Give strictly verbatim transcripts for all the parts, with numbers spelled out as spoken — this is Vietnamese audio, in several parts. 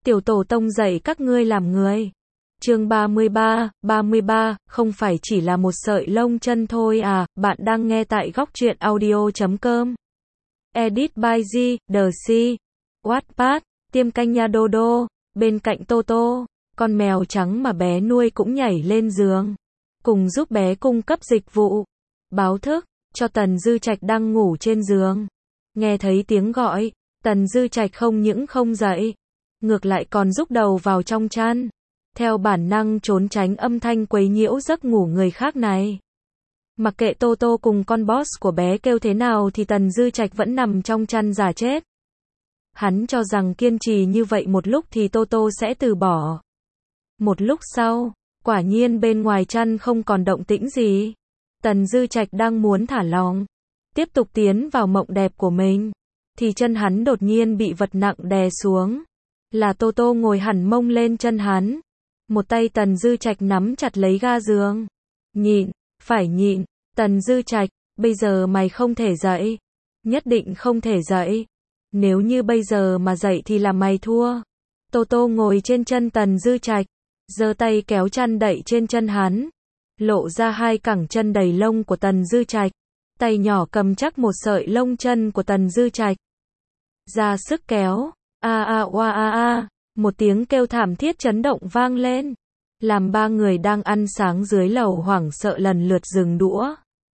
tiểu tổ tông dạy các ngươi làm người. Chương ba mươi ba, ba mươi ba, không phải chỉ là một sợi lông chân thôi à, bạn đang nghe tại góc truyện audio chấm com. Edit by G, The Sea. Wattpad, tiêm canh nha đô đô, bên cạnh Toto, con mèo trắng mà bé nuôi cũng nhảy lên giường, cùng giúp bé cung cấp dịch vụ. Báo thức, cho Tần Dư Trạch đang ngủ trên giường. Nghe thấy tiếng gọi, Tần Dư Trạch không những không dậy, ngược lại còn rúc đầu vào trong chăn, theo bản năng trốn tránh âm thanh quấy nhiễu giấc ngủ người khác này. Mặc kệ Toto cùng con boss của bé kêu thế nào thì Tần Dư Trạch vẫn nằm trong chăn giả chết. Hắn cho rằng kiên trì như vậy một lúc thì Toto sẽ từ bỏ. Một lúc sau, quả nhiên bên ngoài chăn không còn động tĩnh gì. Tần Dư Trạch đang muốn thả lỏng, tiếp tục tiến vào mộng đẹp của mình, thì chân hắn đột nhiên bị vật nặng đè xuống. Là Toto ngồi hẳn mông lên chân hắn. Một tay Tần Dư Trạch nắm chặt lấy ga giường. Nhịn, phải nhịn, Tần Dư Trạch, bây giờ mày không thể dậy. Nhất định không thể dậy. Nếu như bây giờ mà dậy thì là mày thua. Toto ngồi trên chân Tần Dư Trạch, giơ tay kéo chăn đậy trên chân hắn, lộ ra hai cẳng chân đầy lông của Tần Dư Trạch. Tay nhỏ cầm chắc một sợi lông chân của Tần Dư Trạch, ra sức kéo. A a oa a a, một tiếng kêu thảm thiết chấn động vang lên, làm ba người đang ăn sáng dưới lầu hoảng sợ lần lượt dừng đũa.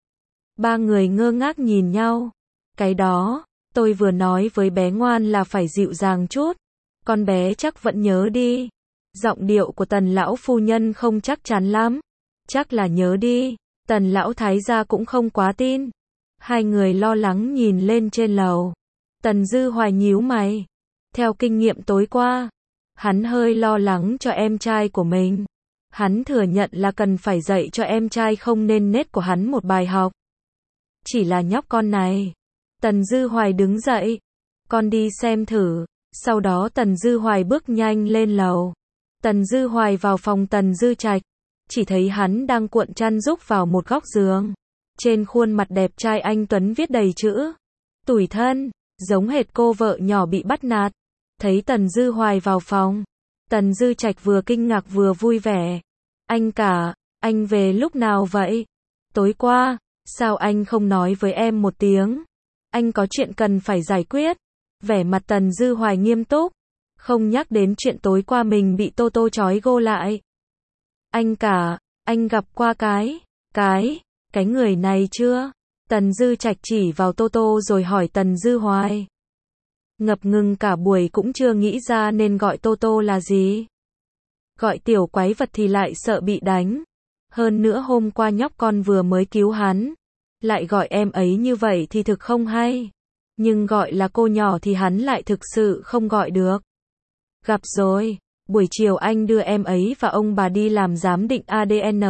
Ba người ngơ ngác nhìn nhau. Cái đó, tôi vừa nói với bé ngoan là phải dịu dàng chút. Con bé chắc vẫn nhớ đi. Giọng điệu của Tần lão phu nhân không chắc chắn lắm. Chắc là nhớ đi. Tần lão thái gia cũng không quá tin. Hai người lo lắng nhìn lên trên lầu. Tần Dư Hoài nhíu mày. Theo kinh nghiệm tối qua, hắn hơi lo lắng cho em trai của mình. Hắn thừa nhận là cần phải dạy cho em trai không nên nết của hắn một bài học. Chỉ là nhóc con này. Tần Dư Hoài đứng dậy. Con đi xem thử. Sau đó Tần Dư Hoài bước nhanh lên lầu. Tần Dư Hoài vào phòng Tần Dư Trạch. Chỉ thấy hắn đang cuộn chăn rúc vào một góc giường. Trên khuôn mặt đẹp trai anh tuấn viết đầy chữ tủi thân, giống hệt cô vợ nhỏ bị bắt nạt. Thấy Tần Dư Hoài vào phòng, Tần Dư Trạch vừa kinh ngạc vừa vui vẻ. Anh cả, anh về lúc nào vậy? Tối qua, sao anh không nói với em một tiếng? Anh có chuyện cần phải giải quyết. Vẻ mặt Tần Dư Hoài nghiêm túc, không nhắc đến chuyện tối qua mình bị Toto trói gô lại. Anh cả, anh gặp qua cái, cái, cái người này chưa? Tần Dư Trạch chỉ vào Toto rồi hỏi Tần Dư Hoài. Ngập ngừng cả buổi cũng chưa nghĩ ra nên gọi Toto là gì. Gọi tiểu quái vật thì lại sợ bị đánh. Hơn nữa hôm qua nhóc con vừa mới cứu hắn. Lại gọi em ấy như vậy thì thực không hay. Nhưng gọi là cô nhỏ thì hắn lại thực sự không gọi được. Gặp rồi, buổi chiều anh đưa em ấy và ông bà đi làm giám định a đê en.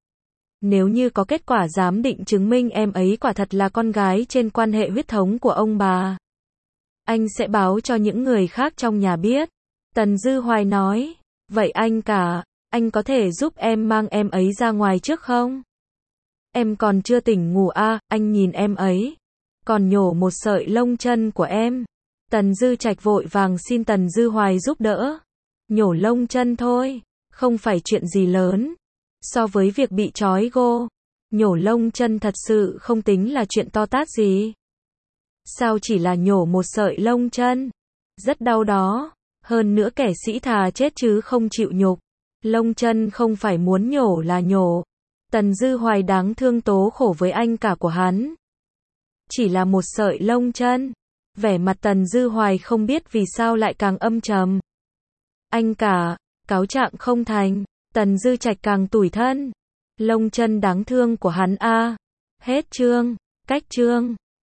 Nếu như có kết quả giám định chứng minh em ấy quả thật là con gái trên quan hệ huyết thống của ông bà, anh sẽ báo cho những người khác trong nhà biết. Tần Dư Hoài nói, vậy anh cả, anh có thể giúp em mang em ấy ra ngoài trước không? Em còn chưa tỉnh ngủ à, anh nhìn em ấy. Còn nhổ một sợi lông chân của em. Tần Dư Trạch vội vàng xin Tần Dư Hoài giúp đỡ. Nhổ lông chân thôi, không phải chuyện gì lớn. So với việc bị trói gô, nhổ lông chân thật sự không tính là chuyện to tát gì. Sao chỉ là nhổ một sợi lông chân? Rất đau đó. Hơn nữa kẻ sĩ thà chết chứ không chịu nhục. Lông chân không phải muốn nhổ là nhổ. Tần Dư Hoài đáng thương tố khổ với anh cả của hắn. Chỉ là một sợi lông chân. Vẻ mặt Tần Dư Hoài không biết vì sao lại càng âm trầm. Anh cả, cáo trạng không thành. Tần Dư Trạch càng tủi thân. Lông chân đáng thương của hắn a. Hết chương. Cách chương.